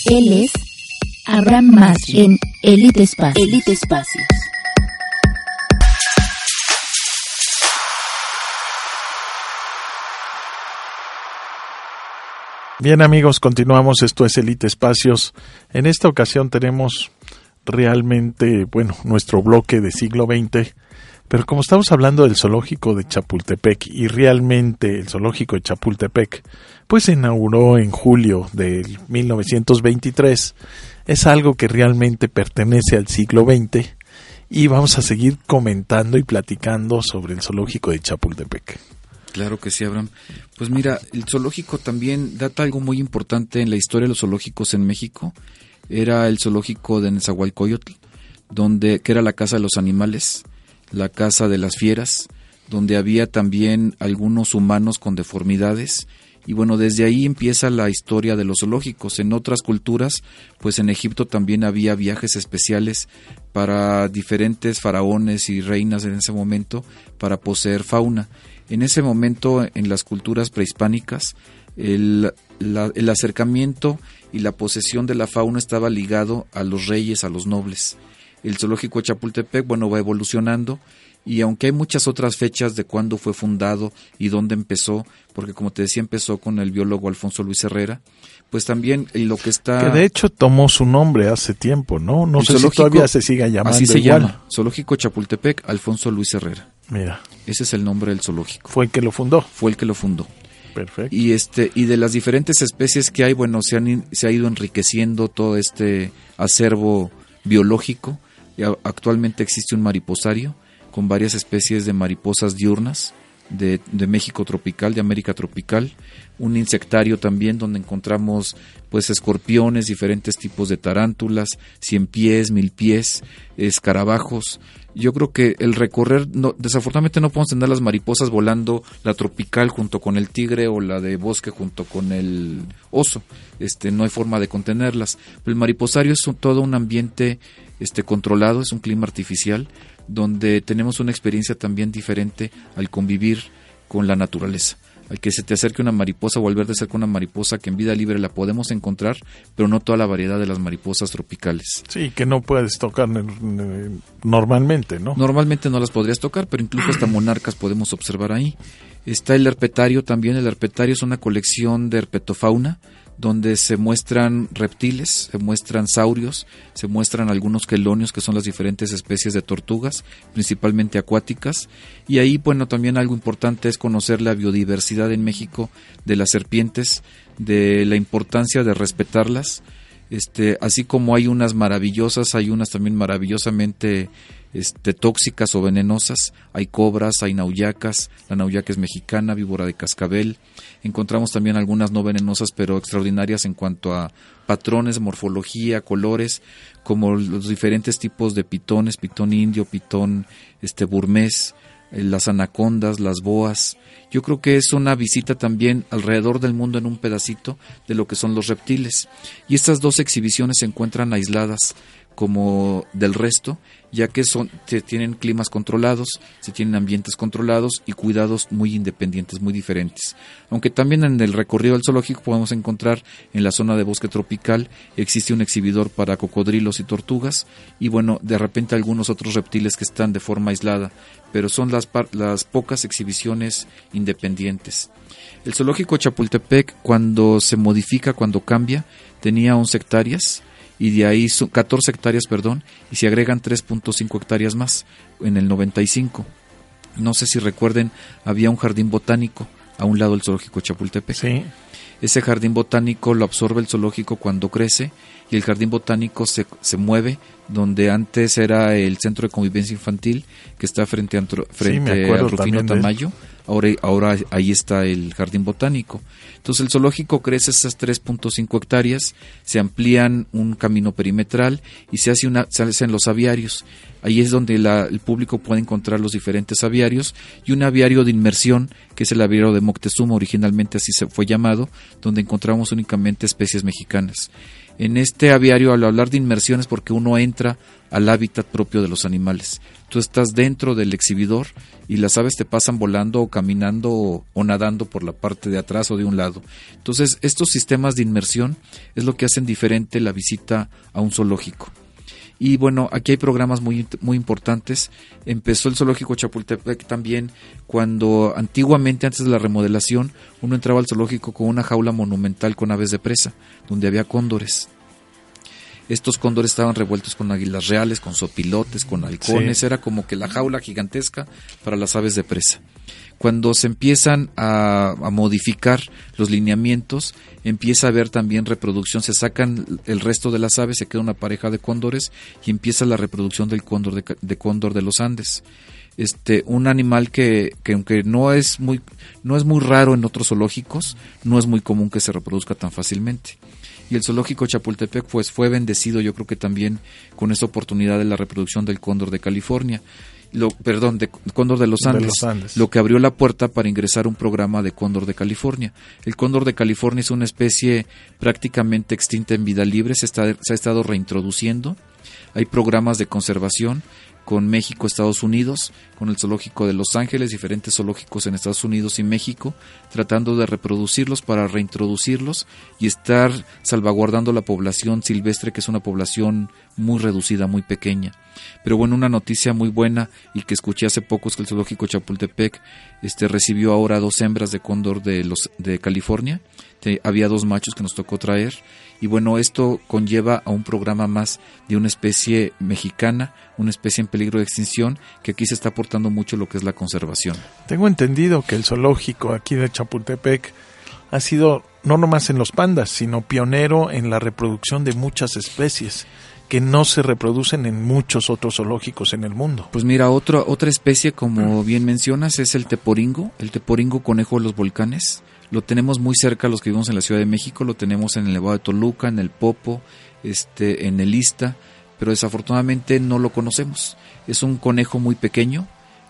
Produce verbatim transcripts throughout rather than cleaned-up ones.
Él es Abraham Masri en Elite Espacios. Elite Espacios. Bien amigos, continuamos, esto es Elite Espacios. En esta ocasión tenemos realmente, bueno, nuestro bloque de siglo veinte, pero como estamos hablando del zoológico de Chapultepec y realmente el zoológico de Chapultepec pues se inauguró en julio del mil novecientos veintitrés, es algo que realmente pertenece al siglo veinte y vamos a seguir comentando y platicando sobre el zoológico de Chapultepec. Claro que sí, Abraham. Pues mira, el zoológico también data algo muy importante en la historia de los zoológicos en México. Era el zoológico de Nezahualcóyotl, donde, que era la casa de los animales, la casa de las fieras, donde había también algunos humanos con deformidades. Y bueno, desde ahí empieza la historia de los zoológicos. En otras culturas, pues en Egipto también había viajes especiales para diferentes faraones y reinas en ese momento para poseer fauna. En ese momento, en las culturas prehispánicas, el, la, el acercamiento y la posesión de la fauna estaba ligado a los reyes, a los nobles. El zoológico de Chapultepec, bueno, va evolucionando, y aunque hay muchas otras fechas de cuándo fue fundado y dónde empezó, porque como te decía, empezó con el biólogo Alfonso Luis Herrera, pues también lo que está... Que de hecho tomó su nombre hace tiempo, ¿no? No sé si todavía se siga llamando así se igual. llama, Zoológico Chapultepec, Alfonso Luis Herrera. Mira. Ese es el nombre del zoológico. ¿Fue el que lo fundó? Fue el que lo fundó. Perfecto. Y este y de las diferentes especies que hay, bueno, se han se ha ido enriqueciendo todo este acervo biológico. Y a, actualmente existe un mariposario con varias especies de mariposas diurnas de, de México tropical, de América tropical, un insectario también donde encontramos pues escorpiones, diferentes tipos de tarántulas, cien pies, mil pies, escarabajos. Yo creo que el recorrer, no, desafortunadamente no podemos tener las mariposas volando, la tropical junto con el tigre o la de bosque junto con el oso, este no hay forma de contenerlas. Pero el mariposario es un, todo un ambiente este controlado, es un clima artificial, donde tenemos una experiencia también diferente al convivir con la naturaleza. Al que se te acerque una mariposa o al ver de cerca una mariposa que en vida libre la podemos encontrar, pero no toda la variedad de las mariposas tropicales. Sí, que no puedes tocar normalmente, ¿no? Normalmente no las podrías tocar, pero incluso hasta monarcas podemos observar ahí. Está el herpetario también. El herpetario es una colección de herpetofauna, donde se muestran reptiles, se muestran saurios, se muestran algunos quelonios, que son las diferentes especies de tortugas, principalmente acuáticas, y ahí, bueno, también algo importante es conocer la biodiversidad en México de las serpientes, de la importancia de respetarlas, este, así como hay unas maravillosas, hay unas también maravillosamente este, tóxicas o venenosas, hay cobras, hay nauyacas, la nauyaca es mexicana, víbora de cascabel. Encontramos también algunas no venenosas pero extraordinarias en cuanto a patrones, morfología, colores, como los diferentes tipos de pitones, pitón indio, pitón este burmés, eh, las anacondas, las boas. Yo creo que es una visita también alrededor del mundo en un pedacito de lo que son los reptiles. Y estas dos exhibiciones se encuentran aisladas como del resto, ya que son se tienen climas controlados, se tienen ambientes controlados y cuidados muy independientes, muy diferentes. Aunque también en el recorrido del zoológico podemos encontrar en la zona de bosque tropical existe un exhibidor para cocodrilos y tortugas y bueno, de repente algunos otros reptiles que están de forma aislada, pero son las, las pocas exhibiciones independientes. El zoológico de Chapultepec, cuando se modifica, cuando cambia, tenía once hectáreas, y de ahí son catorce hectáreas, perdón, y se agregan tres punto cinco hectáreas más en el noventa y cinco. No sé si recuerden, había un jardín botánico a un lado del zoológico de Chapultepec. Sí. Ese jardín botánico lo absorbe el zoológico cuando crece y el jardín botánico se, se mueve donde antes era el centro de convivencia infantil que está frente a, frente sí, a Rufino Tamayo. Ahora, ahora ahí está el jardín botánico. Entonces el zoológico crece esas tres punto cinco hectáreas, se amplían un camino perimetral y se, hace una, se hacen los aviarios. Ahí es donde la, el público puede encontrar los diferentes aviarios y un aviario de inmersión, que es el aviario de Moctezuma, originalmente así se fue llamado, donde encontramos únicamente especies mexicanas. En este aviario, al hablar de inmersión, es porque uno entra al hábitat propio de los animales. Tú estás dentro del exhibidor y las aves te pasan volando o caminando o, o nadando por la parte de atrás o de un lado. Entonces, estos sistemas de inmersión es lo que hacen diferente la visita a un zoológico. Y bueno, aquí hay programas muy, muy importantes. Empezó el Zoológico Chapultepec también cuando antiguamente, antes de la remodelación, uno entraba al zoológico con una jaula monumental con aves de presa, donde había cóndores. Estos cóndores estaban revueltos con águilas reales, con sopilotes, con halcones. Sí. Era como que la jaula gigantesca para las aves de presa. Cuando se empiezan a, a modificar los lineamientos, empieza a haber también reproducción. Se sacan el resto de las aves, se queda una pareja de cóndores y empieza la reproducción del cóndor de, de cóndor de los Andes. Este, un animal que, que aunque no es muy, no es muy raro en otros zoológicos, no es muy común que se reproduzca tan fácilmente. Y el Zoológico Chapultepec pues fue bendecido, yo creo que también con esta oportunidad de la reproducción del cóndor de California. Lo, perdón, de cóndor de los, Andes, de los Andes, lo que abrió la puerta para ingresar un programa de cóndor de California. El cóndor de California es una especie prácticamente extinta en vida libre, se, está, se ha estado reintroduciendo. Hay programas de conservación con México, Estados Unidos, con el Zoológico de Los Ángeles, diferentes zoológicos en Estados Unidos y México, tratando de reproducirlos para reintroducirlos y estar salvaguardando la población silvestre, que es una población muy reducida, muy pequeña. Pero bueno, una noticia muy buena y que escuché hace poco es que el Zoológico Chapultepec este, recibió ahora dos hembras de cóndor de, los, de California. Te, había dos machos que nos tocó traer. Y bueno, esto conlleva a un programa más de una especie mexicana, una especie en peligro de extinción, que aquí se está aportando mucho lo que es la conservación. Tengo entendido que el zoológico aquí de Chapultepec ha sido no nomás en los pandas, sino pionero en la reproducción de muchas especies que no se reproducen en muchos otros zoológicos en el mundo. Pues mira, otra otra especie, como bien mencionas, es el teporingo, el teporingo conejo de los volcanes. Lo tenemos muy cerca los que vivimos en la Ciudad de México, lo tenemos en el Nevado de Toluca, en el Popo, este, en el Ista, pero desafortunadamente no lo conocemos. Es un conejo muy pequeño,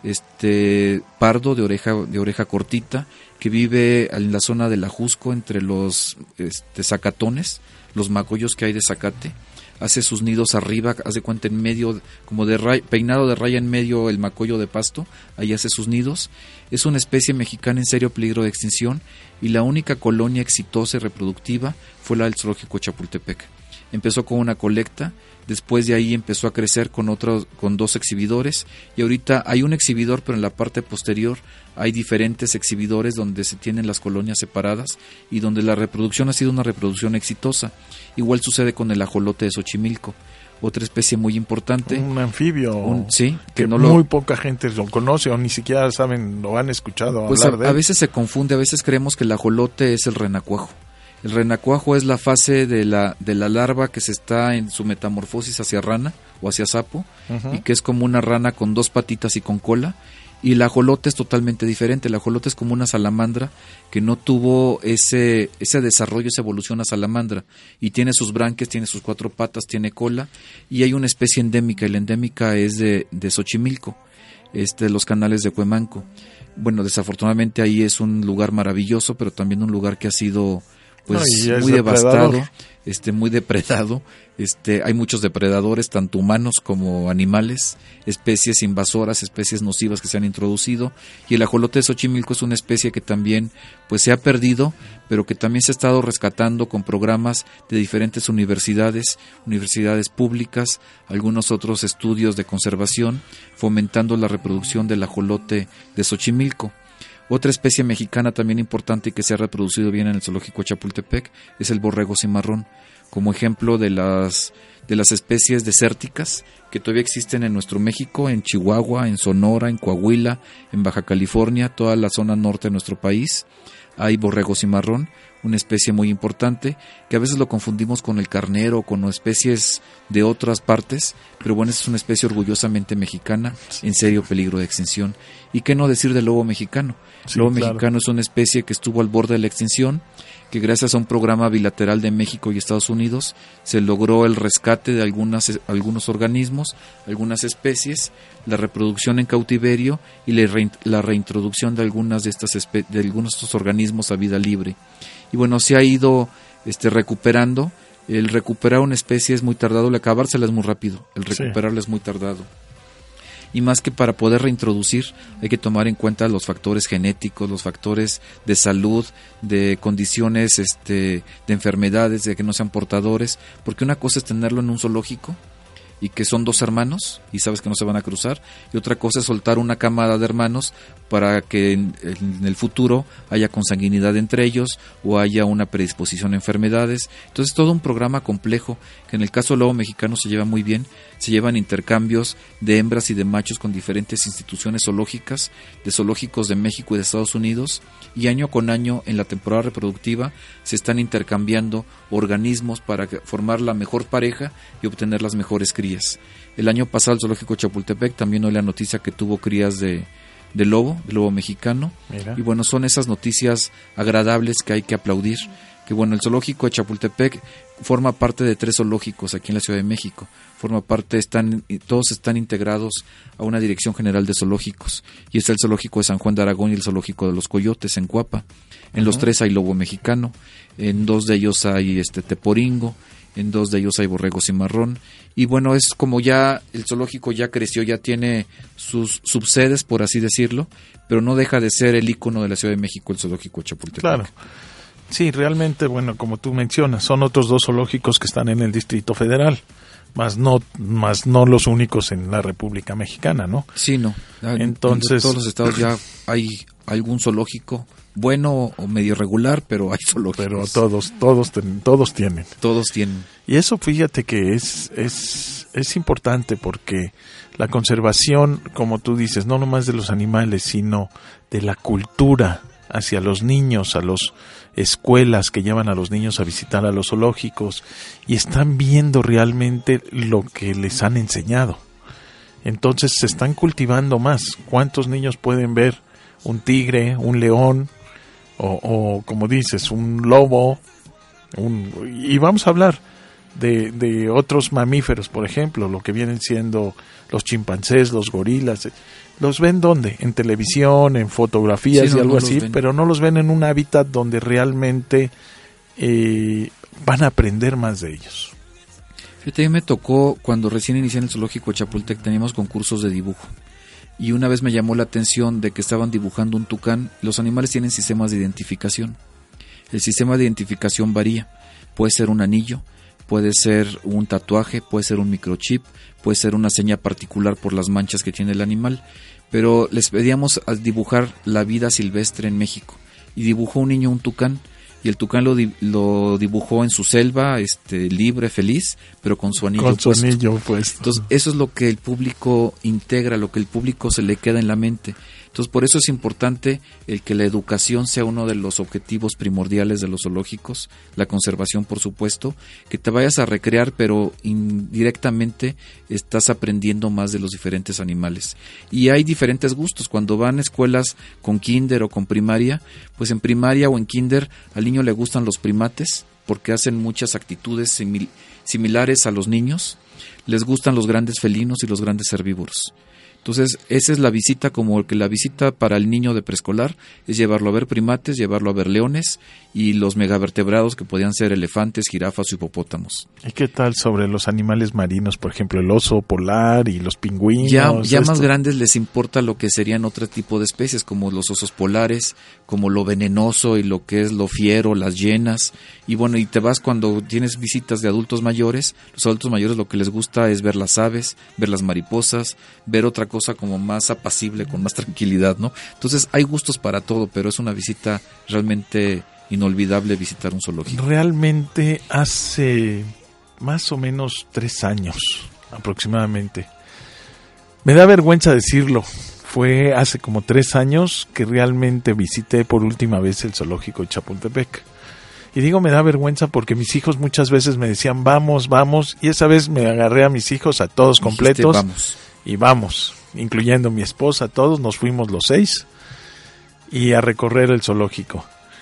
este, pardo, de oreja, de oreja cortita, que vive en la zona del Ajusco, entre los este, zacatones, los magollos que hay de zacate. Hace sus nidos arriba, hace cuenta en medio, como de raya, peinado de raya en medio el macollo de pasto, ahí hace sus nidos. Es una especie mexicana en serio peligro de extinción y la única colonia exitosa y reproductiva fue la del Zoológico Chapultepec. Empezó con una colecta, después de ahí empezó a crecer con otros, con dos exhibidores y ahorita hay un exhibidor, pero en la parte posterior hay diferentes exhibidores donde se tienen las colonias separadas y donde la reproducción ha sido una reproducción exitosa. Igual sucede con el ajolote de Xochimilco, otra especie muy importante. Un anfibio. Un, sí, que, que no muy lo, poca gente lo conoce o ni siquiera saben, lo han escuchado pues hablar a, de él. A veces se confunde, a veces creemos que el ajolote es el renacuajo. El renacuajo es la fase de la, de la larva que se está en su metamorfosis hacia rana o hacia sapo, uh-huh. y que es como una rana con dos patitas y con cola. Y el ajolote es totalmente diferente. El ajolote es como una salamandra que no tuvo ese ese desarrollo, esa evolución a salamandra. Y tiene sus branquias, tiene sus cuatro patas, tiene cola. Y hay una especie endémica. Y la endémica es de, de Xochimilco, este, de los canales de Cuemanco. Bueno, desafortunadamente ahí es un lugar maravilloso, pero también un lugar que ha sido pues no, muy devastado, este, muy depredado. Este, hay muchos depredadores, tanto humanos como animales, especies invasoras, especies nocivas que se han introducido, y el ajolote de Xochimilco es una especie que también pues se ha perdido, pero que también se ha estado rescatando con programas de diferentes universidades, universidades públicas, algunos otros estudios de conservación, fomentando la reproducción del ajolote de Xochimilco. Otra especie mexicana también importante y que se ha reproducido bien en el Zoológico Chapultepec es el borrego cimarrón, como ejemplo de las de las especies desérticas que todavía existen en nuestro México, en Chihuahua, en Sonora, en Coahuila, en Baja California, toda la zona norte de nuestro país. Hay borrego cimarrón, una especie muy importante, que a veces lo confundimos con el carnero, con especies de otras partes, pero bueno, es una especie orgullosamente mexicana, en serio peligro de extinción. ¿Y qué no decir del lobo mexicano? El sí, lobo claro. mexicano es una especie que estuvo al borde de la extinción, que gracias a un programa bilateral de México y Estados Unidos se logró el rescate de algunas, algunos organismos, algunas especies, la reproducción en cautiverio y la reintroducción de algunas de estas espe- de algunos de estos organismos a vida libre. Y bueno, se ha ido este, recuperando El recuperar una especie es muy tardado, el acabársela es muy rápido, el recuperarla Sí. es muy tardado. Y más que para poder reintroducir, hay que tomar en cuenta los factores genéticos, los factores de salud, de condiciones este, de enfermedades, de que no sean portadores, porque una cosa es tenerlo en un zoológico y que son dos hermanos y sabes que no se van a cruzar, y otra cosa es soltar una camada de hermanos para que en, en el futuro haya consanguinidad entre ellos o haya una predisposición a enfermedades. Entonces todo un programa complejo que en el caso del lobo mexicano se lleva muy bien. Se llevan intercambios de hembras y de machos con diferentes instituciones zoológicas, de zoológicos de México y de Estados Unidos, y año con año en la temporada reproductiva se están intercambiando organismos para formar la mejor pareja y obtener las mejores crías. El año pasado el zoológico de Chapultepec también oí la noticia que tuvo crías de, de lobo, de lobo mexicano. Mira. Y bueno, son esas noticias agradables que hay que aplaudir. Que bueno, el zoológico de Chapultepec forma parte de tres zoológicos aquí en la Ciudad de México. Forma parte, están, todos están integrados a una dirección general de zoológicos. Y está el zoológico de San Juan de Aragón y el zoológico de los Coyotes en Cuapa. En uh-huh. los tres hay lobo mexicano. En dos de ellos hay este teporingo. En dos de ellos hay borrego cimarrón. Y bueno, es como ya el zoológico ya creció, ya tiene sus subsedes, por así decirlo, pero no deja de ser el ícono de la Ciudad de México, el zoológico de Chapultepec. Claro. Sí, realmente, bueno, como tú mencionas, son otros dos zoológicos que están en el Distrito Federal, más no más no los únicos en la República Mexicana, ¿no? Sí, no. Entonces, en todos los estados ya hay algún zoológico bueno o medio regular, pero hay zoológicos. Pero todos todos todos tienen. Todos tienen. Y eso, fíjate que es es es importante porque la conservación, como tú dices, no nomás de los animales, sino de la cultura hacia los niños, a las escuelas que llevan a los niños a visitar a los zoológicos y están viendo realmente lo que les han enseñado. Entonces se están cultivando más. ¿Cuántos niños pueden ver un tigre, un león o, o como dices, un lobo? Un, y vamos a hablar de, de otros mamíferos, por ejemplo, lo que vienen siendo los chimpancés, los gorilas. ¿Los ven dónde? En televisión, en fotografías sí, no, y algo no así, pero no los ven en un hábitat donde realmente eh, van a aprender más de ellos. Fíjate, a mí me tocó, cuando recién inicié en el zoológico de Chapultepec, teníamos concursos de dibujo. Y una vez me llamó la atención de que estaban dibujando un tucán. Los animales tienen sistemas de identificación. El sistema de identificación varía. Puede ser un anillo, puede ser un tatuaje, puede ser un microchip, puede ser una seña particular por las manchas que tiene el animal, pero les pedíamos a dibujar la vida silvestre en México, y dibujó un niño un tucán, y el tucán lo, di- lo dibujó en su selva, este, libre, feliz, pero con su anillo con su puesto. anillo puesto. Entonces, eso es lo que el público integra, lo que el público se le queda en la mente. Entonces, por eso es importante el que la educación sea uno de los objetivos primordiales de los zoológicos, la conservación, por supuesto, que te vayas a recrear, pero indirectamente estás aprendiendo más de los diferentes animales. Y hay diferentes gustos. Cuando van a escuelas con kinder o con primaria, pues en primaria o en kinder al niño le gustan los primates, porque hacen muchas actitudes simil- similares a los niños. Les gustan los grandes felinos y los grandes herbívoros. Entonces, esa es la visita, como que la visita para el niño de preescolar es llevarlo a ver primates, llevarlo a ver leones y los megavertebrados que podían ser elefantes, jirafas o hipopótamos. ¿Y qué tal sobre los animales marinos, por ejemplo, el oso polar y los pingüinos? Ya, ya esto? más grandes les importa lo que serían otro tipo de especies, como los osos polares, como lo venenoso y lo que es lo fiero, las hienas. Y bueno, y te vas cuando tienes visitas de adultos mayores. Los adultos mayores lo que les gusta es ver las aves, ver las mariposas, ver otra cosa como más apacible, con más tranquilidad, ¿no? Entonces hay gustos para todo, pero es una visita realmente inolvidable visitar un zoológico. Realmente hace más o menos tres años aproximadamente. Me da vergüenza decirlo. Fue hace como tres años que realmente visité por última vez el zoológico de Chapultepec. Y digo me da vergüenza porque mis hijos muchas veces me decían vamos, vamos, y esa vez me agarré a mis hijos a todos completos. Dijiste, vamos. Y vamos, incluyendo mi esposa, todos nos fuimos los seis y a recorrer el zoológico.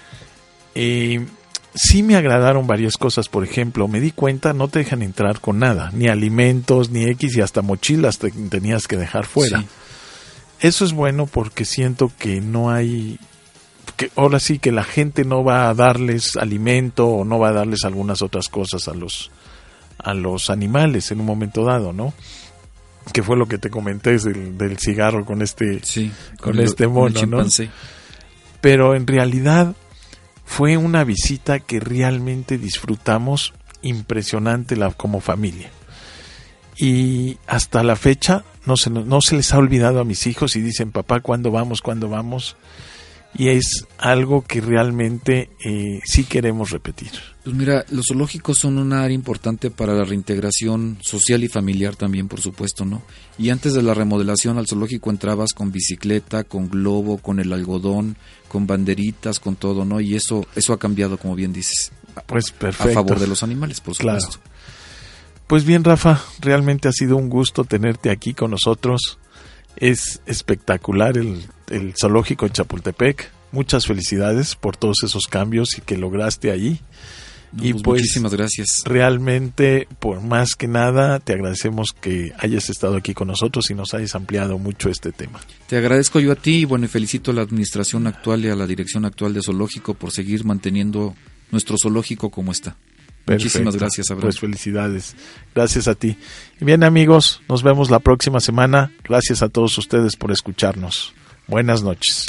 Y sí me agradaron varias cosas. Por ejemplo, me di cuenta, no te dejan entrar con nada, ni alimentos, ni X, y hasta mochilas te tenías que dejar fuera. Sí. Eso es bueno porque siento que no hay que ahora sí que la gente no va a darles alimento o no va a darles algunas otras cosas a los a los animales en un momento dado, ¿no? Que fue lo que te comenté del, del cigarro con este sí, con, con el, este mono, con ¿no? Pero en realidad fue una visita que realmente disfrutamos impresionante la, como familia. Y hasta la fecha no se, no se les ha olvidado a mis hijos y dicen, papá, ¿cuándo vamos? ¿Cuándo vamos? Y es algo que realmente eh, sí queremos repetir. Pues mira, los zoológicos son un área importante para la reintegración social y familiar también, por supuesto, ¿no? Y antes de la remodelación al zoológico entrabas con bicicleta, con globo, con el algodón, con banderitas, con todo, ¿no? Y eso eso ha cambiado, como bien dices. Pues perfecto. A favor de los animales, por supuesto. Claro. Pues bien, Rafa, realmente ha sido un gusto tenerte aquí con nosotros. Es espectacular el, el zoológico en Chapultepec. Muchas felicidades por todos esos cambios y que lograste allí. No, y pues pues muchísimas gracias. Realmente, por más que nada, te agradecemos que hayas estado aquí con nosotros y nos hayas ampliado mucho este tema. Te agradezco yo a ti y bueno, y felicito a la administración actual y a la dirección actual de zoológico por seguir manteniendo nuestro zoológico como está. Perfecto. Muchísimas gracias, Abraham. Pues felicidades. Gracias a ti. Y bien, amigos, nos vemos la próxima semana. Gracias a todos ustedes por escucharnos. Buenas noches.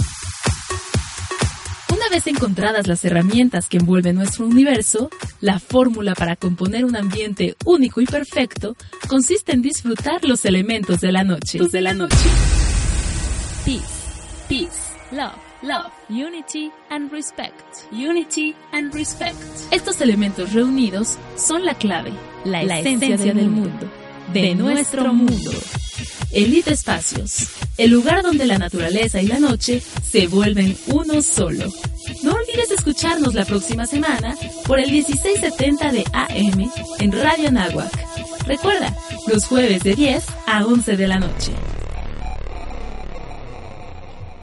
Una vez encontradas las herramientas que envuelven nuestro universo, la fórmula para componer un ambiente único y perfecto consiste en disfrutar los elementos de la noche. De la noche. Peace, peace, love, love, unity and respect. Unity and respect. Estos elementos reunidos son la clave, la, la esencia, esencia del, del mundo, de, de nuestro mundo. Elite Espacios, el lugar donde la naturaleza y la noche se vuelven uno solo. No olvides escucharnos la próxima semana por el dieciséis setenta de A M en Radio Anáhuac. Recuerda, los jueves de diez a once de la noche.